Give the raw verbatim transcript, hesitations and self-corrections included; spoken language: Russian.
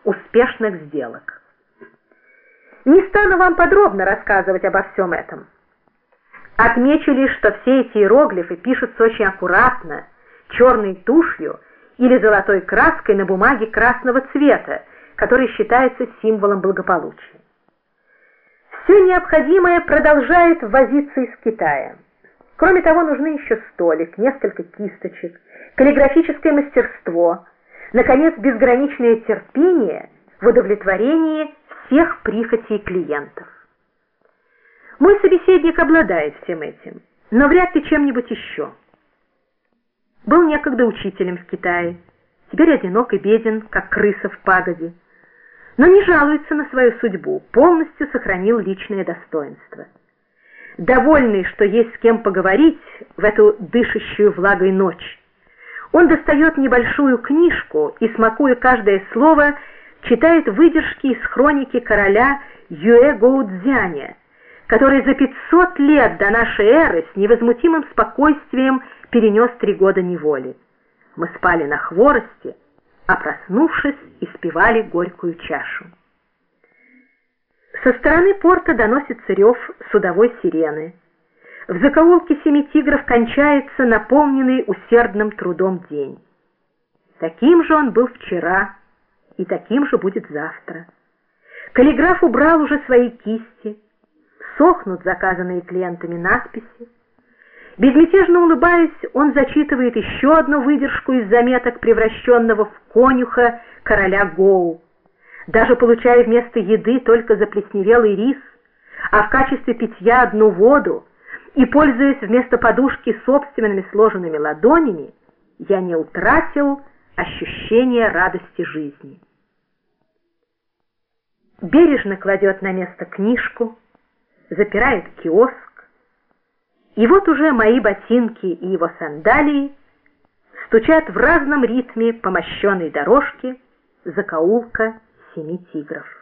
успешных сделок. Не стану вам подробно рассказывать обо всем этом. Отмечу лишь, что все эти иероглифы пишутся очень аккуратно, черной тушью или золотой краской на бумаге красного цвета, который считается символом благополучия. Все необходимое продолжает ввозиться из Китая. Кроме того, нужны еще столик, несколько кисточек, каллиграфическое мастерство, наконец, безграничное терпение в удовлетворении всех прихотей клиентов. Мой собеседник обладает всем этим, но вряд ли чем-нибудь еще. Был некогда учителем в Китае, теперь одинок и беден, как крыса в пагоде, но не жалуется на свою судьбу, полностью сохранил личное достоинство. Довольный, что есть с кем поговорить в эту дышащую влагой ночь, он достает небольшую книжку и, смакуя каждое слово, читает выдержки из хроники короля Юэ Гоудзяня, который за пятьсот лет до нашей эры с невозмутимым спокойствием перенес три года неволи. Мы спали на хворосте, а проснувшись, испевали горькую чашу. Со стороны порта доносится рев судовой сирены. В закоулке Семи Тигров кончается наполненный усердным трудом день. Таким же он был вчера, и таким же будет завтра. Каллиграф убрал уже свои кисти, сохнут заказанные клиентами надписи. Безмятежно улыбаясь, он зачитывает еще одну выдержку из заметок превращенного в конюха короля Гоу, даже получая вместо еды только заплесневелый рис, а в качестве питья одну воду, и, пользуясь вместо подушки собственными сложенными ладонями, я не утратил ощущения радости жизни. Бережно кладет на место книжку, запирает киоск, и вот уже мои ботинки и его сандалии стучат в разном ритме по мощенной дорожке закоулка Семи Тигров.